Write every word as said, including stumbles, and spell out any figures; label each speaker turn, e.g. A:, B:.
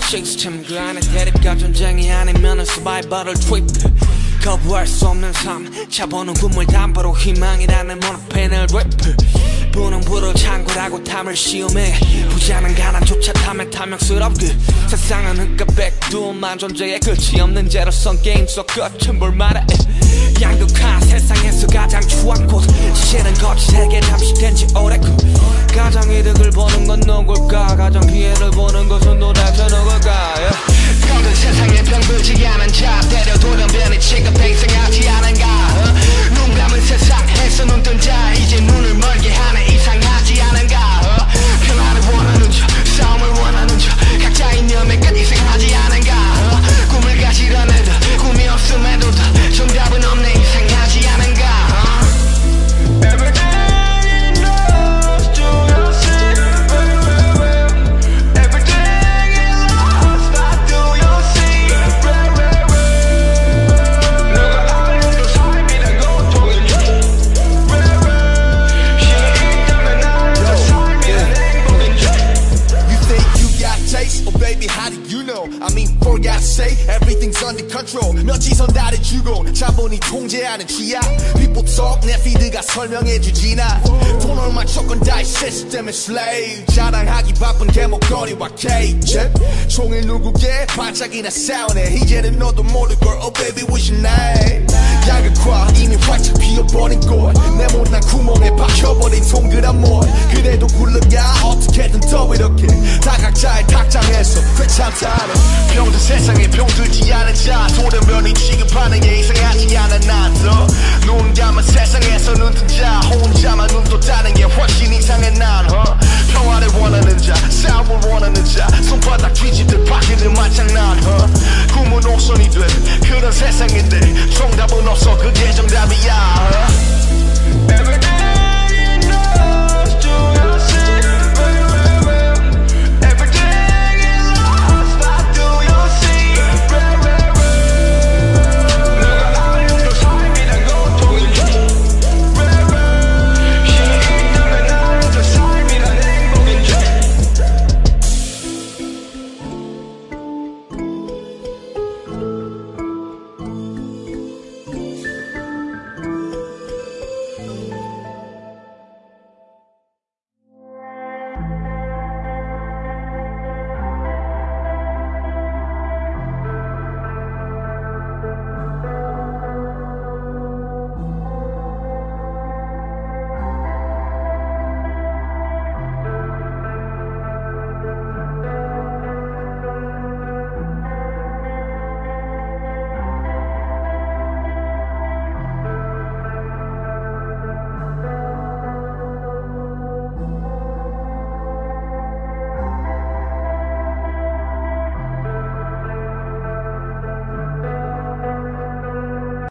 A: 시스템 그 안에 대립과 전쟁이 아니면은 서바이벌을 트립 거부할 수 없는 삶 차보는 꿈을 담보로 희망이라는 모노펜을 랩 부는 불을 창고라고 탐을 시험해 부자는 가난조차 탐에 탐욕스럽게 세상은 흑과 백두만 존재의 끝이 없는 제로선 게임 속 끝은 볼만해 양극화 세상에서 가장 추한 곳 시시는 거치 세계 탐식된 지 오래고 가장 이득을 보는 건 누굴까 가장 피해를 보는 것은 도대체 누굴까 모든 yeah. 세상에 병들지 않은 자 때려 돌연변이 취급해 이상하지 않은가 uh? 눈 감은 세상에서 눈 뜬 자 이제 눈을 멀게 하네 이상하지 않은가 uh? 평화를 원하는 자 싸움을 원하는 자 각자 이념의 끝 이상하지 않은가 uh? 꿈을 가지던 애들 꿈이 없음에도 다 정답은 없네 이상하지 않은가 uh? Everyday I mean for God's sake everything's under control 며칠선 다래주고 자본이 통제하는 취약 People talk 내 피드가 설명해주지나 돈 얼마 조건 다이 시스템의 slave 자랑하기 바쁜 개목걸이와 케이크 총일 누구게 반짝이나 싸우네 이제는 너도 모를걸 Oh baby what's your name 야극화 이미 활짝 피어버린 꽃 내 못난 구멍에 박혀버린